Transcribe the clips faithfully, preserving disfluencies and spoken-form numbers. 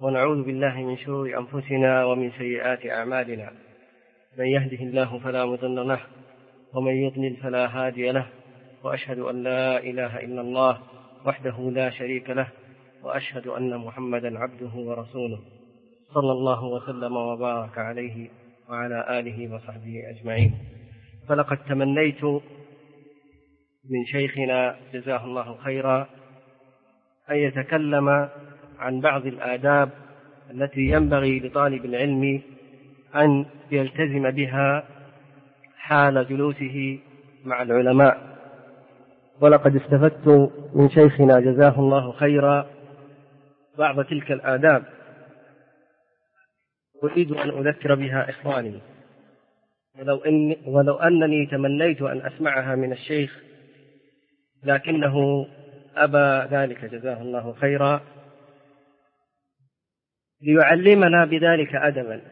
ونعوذ بالله من شرور أنفسنا ومن سيئات أعمالنا، من يهده الله فلا مضل له ومن يضلل فلا هادي له، وأشهد أن لا إله إلا الله وحده لا شريك له، وأشهد أن محمدا عبده ورسوله، صلى الله وسلم وبارك عليه وعلى آله وصحبه أجمعين. فلقد تمنيت من شيخنا جزاه الله خيرا أن يتكلم عن بعض الآداب التي ينبغي لطالب العلم أن يلتزم بها حال جلوسه مع العلماء. ولقد استفدت من شيخنا جزاه الله خيرا بعض تلك الآداب، أريد أن أذكر بها إخواني، ولو, إن ولو أنني تمنيت أن أسمعها من الشيخ لكنه أبى ذلك جزاه الله خيرا، ليعلمنا بذلك أدبا،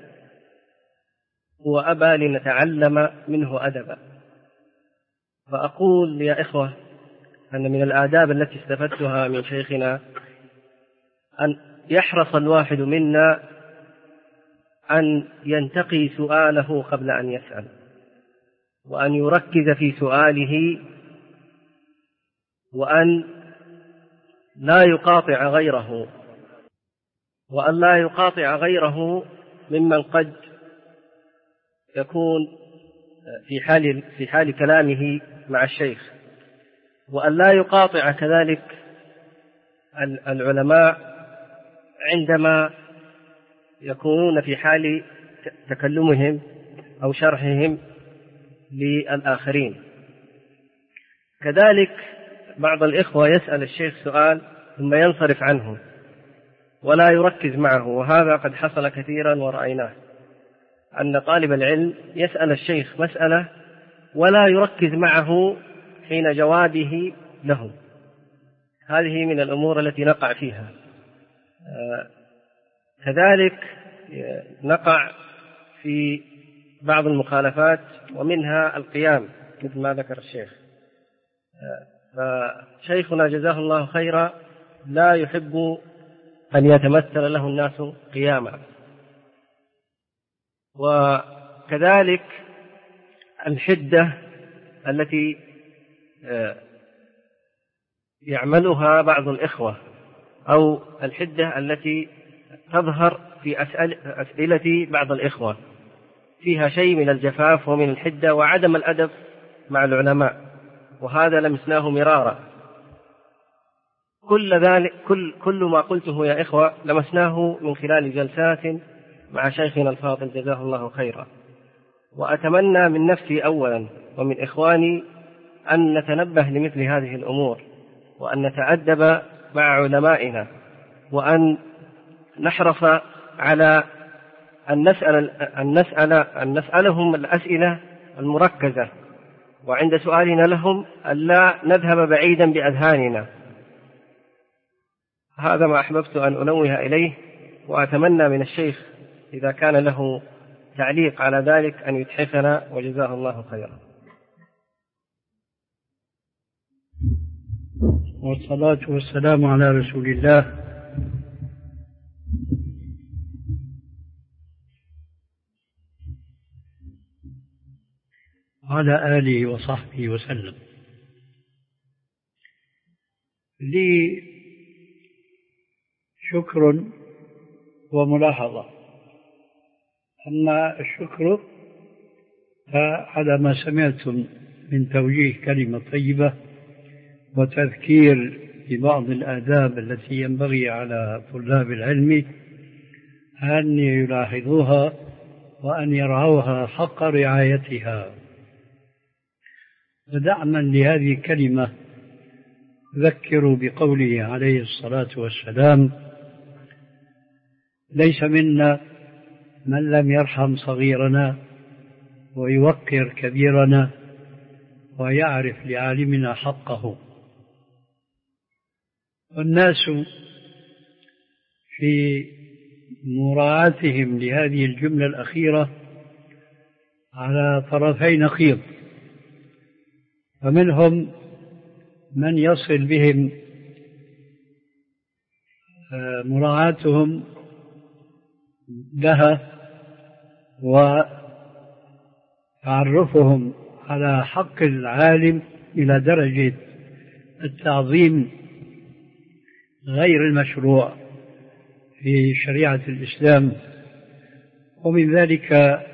وأبى لنتعلم منه أدبا. فأقول يا إخوة أن من الآداب التي استفدتها من شيخنا أن يحرص الواحد منا أن ينتقي سؤاله قبل أن يسأل، وأن يركز في سؤاله، وأن لا يقاطع غيره، وأن لا يقاطع غيره ممن قد يكون في حال في حال كلامه مع الشيخ، وأن لا يقاطع كذلك العلماء عندما يكونون في حال تكلمهم أو شرحهم للآخرين. كذلك بعض الإخوة يسأل الشيخ سؤال ثم ينصرف عنه ولا يركز معه، وهذا قد حصل كثيرا ورأيناه، أن طالب العلم يسأل الشيخ مسألة ولا يركز معه حين جوابه له. هذه من الأمور التي نقع فيها. كذلك نقع في بعض المخالفات، ومنها القيام مثل ما ذكر الشيخ. فشيخنا جزاه الله خيرا لا يحب أن يتمثل له الناس قياما. وكذلك الحدة التي يعملها بعض الإخوة، أو الحدة التي تظهر في أسئلة بعض الإخوة، فيها شيء من الجفاف ومن الحدة وعدم الأدب مع العلماء، وهذا لمسناه مرارا. كل ذلك كل كل ما قلته يا إخوة لمسناه من خلال جلسات مع شيخنا الفاضل جزاه الله خيرا. وأتمنى من نفسي أولا ومن إخواني أن نتنبه لمثل هذه الأمور، وأن نتأدب مع علمائنا، وأن نحرص على أن نسأل أن نسأل أن نسألهم الأسئلة المركزة، وعند سؤالنا لهم ألا نذهب بعيدا بأذهاننا. هذا ما أحببت أن أنوه إليه، وأتمنى من الشيخ إذا كان له تعليق على ذلك أن يتحفنا، وجزاه الله خيرا. والصلاة والسلام على رسول الله وعلى آله وصحبه وسلم. لي شكر وملاحظة. أما الشكر فعلى ما سمعتم من توجيه كلمة طيبة وتذكير ببعض الآداب التي ينبغي على طلاب العلم أن يلاحظوها وأن يرعوها حق رعايتها. ودعما لهذه الكلمة ذكروا بقوله عليه الصلاة والسلام: ليس منا من لم يرحم صغيرنا ويوقر كبيرنا ويعرف لعالمنا حقه. والناس في مراعاتهم لهذه الجملة الأخيرة على طرفي نقيض، فمنهم من يصل بهم مراعاتهم لها وتعرفهم على حق العالم إلى درجة التعظيم غير المشروع في شريعة الإسلام. ومن ذلك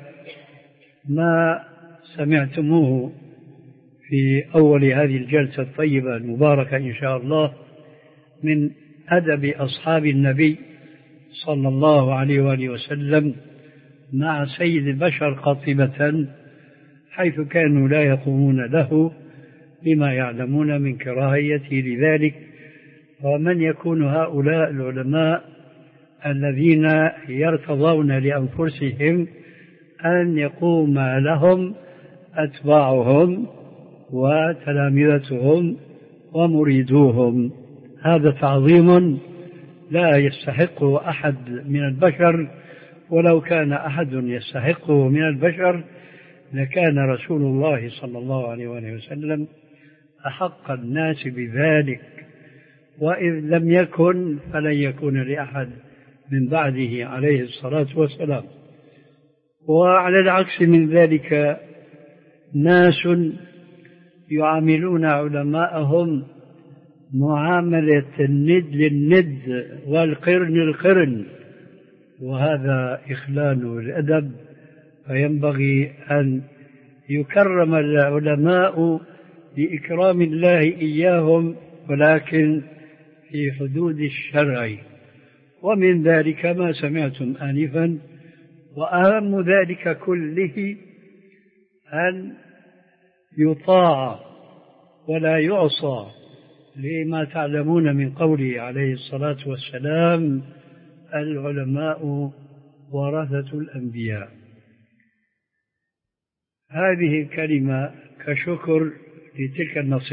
ما سمعتموه في أول هذه الجلسة الطيبة المباركة إن شاء الله من أدب أصحاب النبي صلى الله عليه وآله وسلم مع سيد البشر قاطبة، حيث كانوا لا يقومون له بما يعلمون من كراهيته لذلك. ومن يكون هؤلاء العلماء الذين يرتضون لأنفسهم أن يقوم لهم أتباعهم وتلامذتهم ومريدوهم؟ هذا تعظيم لا يستحقه أحد من البشر، ولو كان أحد يستحقه من البشر لكان رسول الله صلى الله عليه وسلم أحق الناس بذلك، وإذ لم يكن فلن يكون لأحد من بعده عليه الصلاة والسلام. وعلى العكس من ذلك ناس يعاملون علماءهم معاملة الند للند والقرن للقرن، وهذا إخلال الأدب. فينبغي أن يكرم العلماء بإكرام الله إياهم، ولكن في حدود الشرع. ومن ذلك ما سمعتم آنفا، وأهم ذلك كله أن يطاع ولا يعصى، لما تعلمون من قوله عليه الصلاة والسلام: العلماء ورثة الأنبياء. هذه الكلمة كشكر لتلك النصيحة